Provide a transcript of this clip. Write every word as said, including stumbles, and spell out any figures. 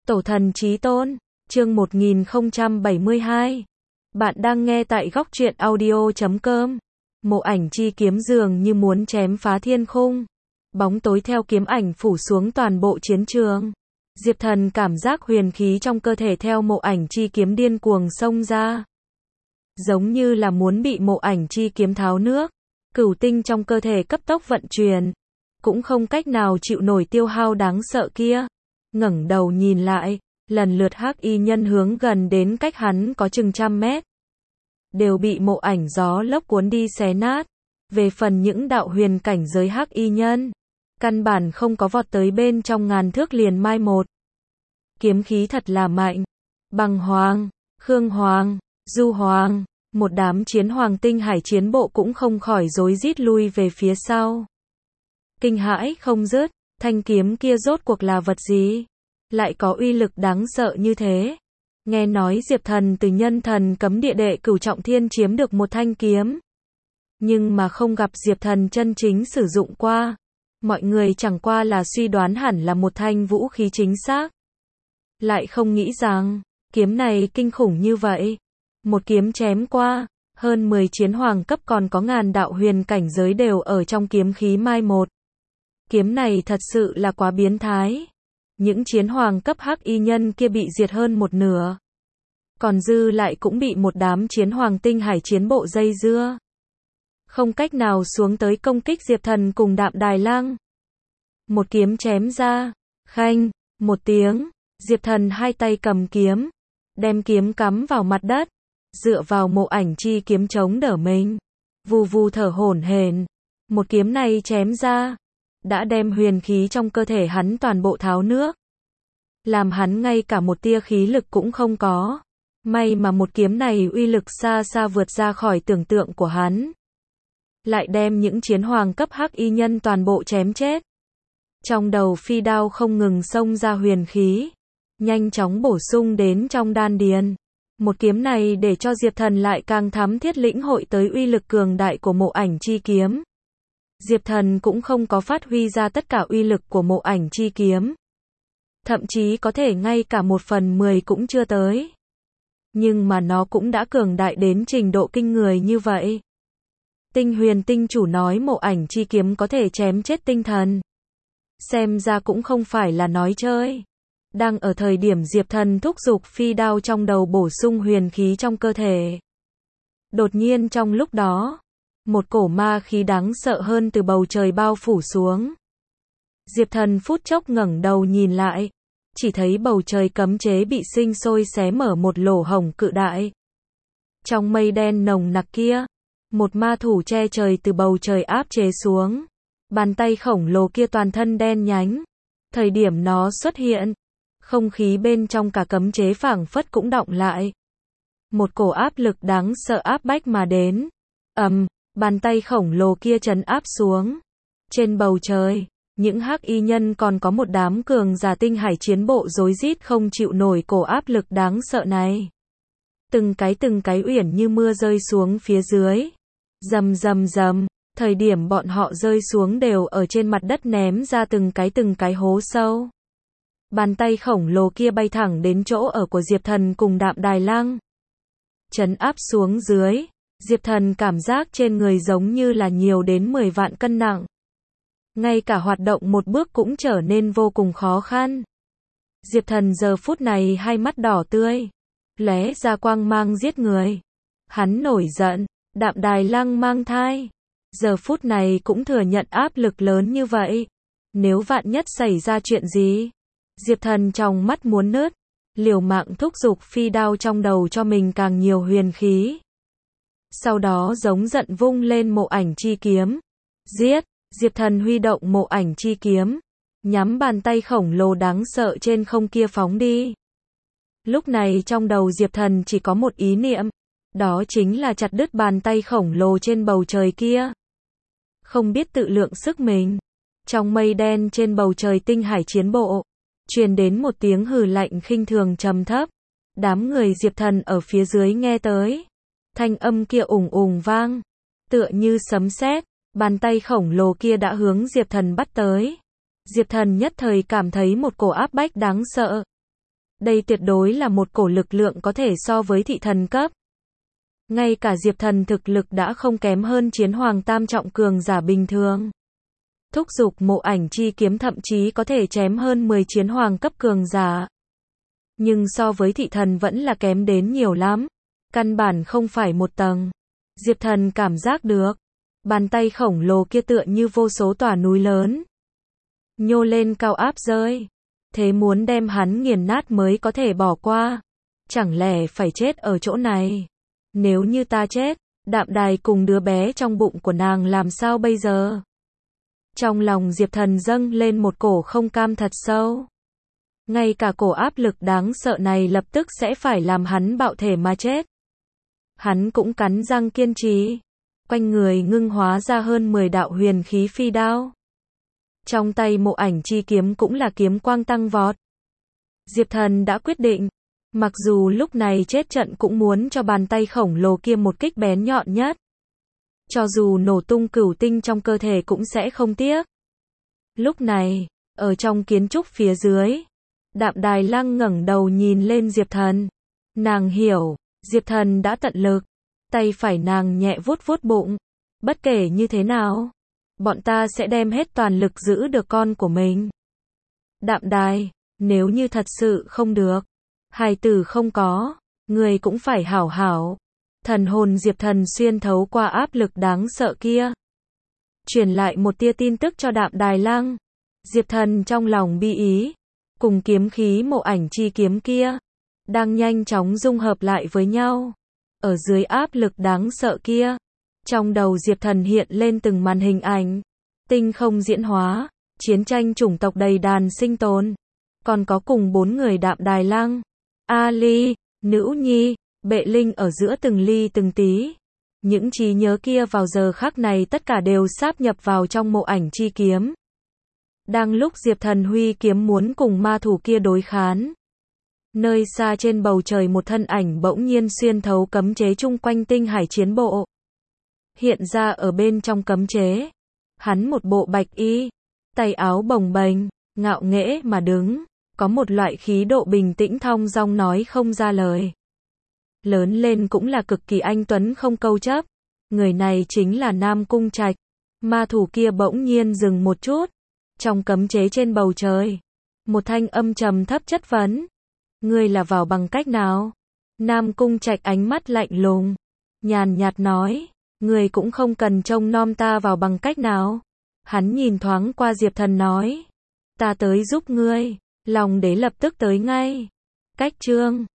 Tổ thần chí tôn, chương một nghìn không trăm bảy mươi hai. Bạn đang nghe tại góc truyện audio chấm com. Mộ ảnh chi kiếm dường như muốn chém phá thiên khung. Bóng tối theo kiếm ảnh phủ xuống toàn bộ chiến trường. Diệp Thần cảm giác huyền khí trong cơ thể theo mộ ảnh chi kiếm điên cuồng xông ra. Giống như là muốn bị mộ ảnh chi kiếm tháo nước. Cửu tinh trong cơ thể cấp tốc vận chuyển. Cũng không cách nào chịu nổi tiêu hao đáng sợ kia. Ngẩng đầu nhìn lại, lần lượt hắc y nhân hướng gần đến cách hắn có chừng trăm mét. Đều bị mộ ảnh gió lốc cuốn đi xé nát. Về phần những đạo huyền cảnh giới hắc y nhân, căn bản không có vọt tới bên trong ngàn thước liền mai một. Kiếm khí thật là mạnh. Bằng Hoàng, Khương Hoàng, Du Hoàng, một đám chiến hoàng tinh hải chiến bộ cũng không khỏi rối rít lui về phía sau. Kinh hãi không dứt, thanh kiếm kia rốt cuộc là vật gì? Lại có uy lực đáng sợ như thế. Nghe nói Diệp Thần từ nhân thần cấm địa đệ cửu trọng thiên chiếm được một thanh kiếm. Nhưng mà không gặp Diệp Thần chân chính sử dụng qua. Mọi người chẳng qua là suy đoán hẳn là một thanh vũ khí chính xác. Lại không nghĩ rằng, kiếm này kinh khủng như vậy. Một kiếm chém qua, hơn mười chiến hoàng cấp còn có ngàn đạo huyền cảnh giới đều ở trong kiếm khí mai một. Kiếm này thật sự là quá biến thái. Những chiến hoàng cấp hắc y nhân kia bị diệt hơn một nửa. Còn dư lại cũng bị một đám chiến hoàng tinh hải chiến bộ dây dưa. Không cách nào xuống tới công kích Diệp Thần cùng Đạm Đài Lăng. Một kiếm chém ra, khanh, một tiếng, Diệp Thần hai tay cầm kiếm, đem kiếm cắm vào mặt đất, dựa vào mộ ảnh chi kiếm chống đỡ mình, vù vù thở hổn hển. Một kiếm này chém ra, đã đem huyền khí trong cơ thể hắn toàn bộ tháo nước. Làm hắn ngay cả một tia khí lực cũng không có. May mà một kiếm này uy lực xa xa vượt ra khỏi tưởng tượng của hắn. Lại đem những chiến hoàng cấp hắc y nhân toàn bộ chém chết. Trong đầu phi đao không ngừng xông ra huyền khí. Nhanh chóng bổ sung đến trong đan điền. Một kiếm này để cho Diệp Thần lại càng thắm thiết lĩnh hội tới uy lực cường đại của mộ ảnh chi kiếm. Diệp Thần cũng không có phát huy ra tất cả uy lực của mộ ảnh chi kiếm. Thậm chí có thể ngay cả một phần mười cũng chưa tới. Nhưng mà nó cũng đã cường đại đến trình độ kinh người như vậy. Tinh huyền tinh chủ nói mộ ảnh chi kiếm có thể chém chết tinh thần. Xem ra cũng không phải là nói chơi. Đang ở thời điểm Diệp Thần thúc giục phi đao trong đầu bổ sung huyền khí trong cơ thể. Đột nhiên trong lúc đó, một cổ ma khí đáng sợ hơn từ bầu trời bao phủ xuống. Diệp Thần phút chốc ngẩng đầu nhìn lại, chỉ thấy bầu trời cấm chế bị sinh sôi xé mở một lỗ hổng cự đại. Trong mây đen nồng nặc kia, một ma thủ che trời từ bầu trời áp chế xuống. Bàn tay khổng lồ kia toàn thân đen nhánh. Thời điểm nó xuất hiện, không khí bên trong cả cấm chế phảng phất cũng đọng lại. Một cổ áp lực đáng sợ áp bách mà đến. Ầm, bàn tay khổng lồ kia trấn áp xuống. Trên bầu trời, những hắc y nhân còn có một đám cường giả tinh hải chiến bộ rối rít không chịu nổi cổ áp lực đáng sợ này. Từng cái từng cái uyển như mưa rơi xuống phía dưới. Rầm rầm rầm, thời điểm bọn họ rơi xuống đều ở trên mặt đất ném ra từng cái từng cái hố sâu. Bàn tay khổng lồ kia bay thẳng đến chỗ ở của Diệp Thần cùng Đạm Đài Lăng. Trấn áp xuống dưới, Diệp Thần cảm giác trên người giống như là nhiều đến mười vạn cân nặng. Ngay cả hoạt động một bước cũng trở nên vô cùng khó khăn. Diệp Thần giờ phút này hai mắt đỏ tươi, lóe ra quang mang giết người. Hắn nổi giận, Đạm Đài Lăng mang thai. Giờ phút này cũng thừa nhận áp lực lớn như vậy. Nếu vạn nhất xảy ra chuyện gì, Diệp Thần trong mắt muốn nứt, liều mạng thúc giục phi đao trong đầu cho mình càng nhiều huyền khí. Sau đó giống giận vung lên mộ ảnh chi kiếm. Giết! Diệp Thần huy động mộ ảnh chi kiếm, nhắm bàn tay khổng lồ đáng sợ trên không kia phóng đi. Lúc này trong đầu Diệp Thần chỉ có một ý niệm, đó chính là chặt đứt bàn tay khổng lồ trên bầu trời kia. Không biết tự lượng sức mình. Trong mây đen trên bầu trời tinh hải chiến bộ, truyền đến một tiếng hừ lạnh khinh thường trầm thấp. Đám người Diệp Thần ở phía dưới nghe tới. Thanh âm kia ùng ùng vang, tựa như sấm sét. Bàn tay khổng lồ kia đã hướng Diệp Thần bắt tới. Diệp Thần nhất thời cảm thấy một cổ áp bách đáng sợ. Đây tuyệt đối là một cổ lực lượng có thể so với thị thần cấp. Ngay cả Diệp Thần thực lực đã không kém hơn chiến hoàng tam trọng cường giả bình thường. Thúc giục Mộ Ảnh chi kiếm thậm chí có thể chém hơn mười chiến hoàng cấp cường giả. Nhưng so với thị thần vẫn là kém đến nhiều lắm. Căn bản không phải một tầng. Diệp Thần cảm giác được. Bàn tay khổng lồ kia tựa như vô số tòa núi lớn. Nhô lên cao áp rơi. Thế muốn đem hắn nghiền nát mới có thể bỏ qua. Chẳng lẽ phải chết ở chỗ này? Nếu như ta chết, Đạm Đài cùng đứa bé trong bụng của nàng làm sao bây giờ? Trong lòng Diệp Thần dâng lên một cổ không cam thật sâu. Ngay cả cổ áp lực đáng sợ này lập tức sẽ phải làm hắn bạo thể mà chết. Hắn cũng cắn răng kiên trì. Quanh người ngưng hóa ra hơn mười đạo huyền khí phi đao. Trong tay Mộ Ảnh chi kiếm cũng là kiếm quang tăng vọt. Diệp Thần đã quyết định. Mặc dù lúc này chết trận cũng muốn cho bàn tay khổng lồ kia một kích bén nhọn nhất. Cho dù nổ tung cửu tinh trong cơ thể cũng sẽ không tiếc. Lúc này, ở trong kiến trúc phía dưới, Đạm Đài Lăng ngẩng đầu nhìn lên Diệp Thần. Nàng hiểu, Diệp Thần đã tận lực. Tay phải nàng nhẹ vuốt vuốt bụng. Bất kể như thế nào, bọn ta sẽ đem hết toàn lực giữ được con của mình. Đạm Đài, nếu như thật sự không được, hài tử không có, người cũng phải hảo hảo. Thần hồn Diệp Thần xuyên thấu qua áp lực đáng sợ kia. Truyền lại một tia tin tức cho Đạm Đài Lăng. Diệp Thần trong lòng bi ý. Cùng kiếm khí Mộ Ảnh chi kiếm kia. Đang nhanh chóng dung hợp lại với nhau. Ở dưới áp lực đáng sợ kia. Trong đầu Diệp Thần hiện lên từng màn hình ảnh. Tinh không diễn hóa. Chiến tranh chủng tộc đầy đàn sinh tồn. Còn có cùng bốn người Đạm Đài Lăng. Ali, Nữ Nhi, Bệ Linh ở giữa từng ly từng tí. Những trí nhớ kia vào giờ khắc này tất cả đều sáp nhập vào trong Mộ Ảnh chi kiếm. Đang lúc Diệp Thần huy kiếm muốn cùng ma thủ kia đối kháng. Nơi xa trên bầu trời một thân ảnh bỗng nhiên xuyên thấu cấm chế chung quanh tinh hải chiến bộ. Hiện ra ở bên trong cấm chế. Hắn một bộ bạch y, tay áo bồng bềnh, ngạo nghễ mà đứng. Có một loại khí độ bình tĩnh thong dong nói không ra lời. Lớn lên cũng là cực kỳ anh tuấn không câu chấp. Người này chính là Nam Cung Trạch. Ma thủ kia bỗng nhiên dừng một chút. Trong cấm chế trên bầu trời. Một thanh âm trầm thấp chất vấn. Ngươi là vào bằng cách nào? Nam Cung Trạch ánh mắt lạnh lùng. Nhàn nhạt nói. Ngươi cũng không cần trông nom ta vào bằng cách nào. Hắn nhìn thoáng qua Diệp Thần nói. Ta tới giúp ngươi. Long đế lập tức tới ngay. Cách chương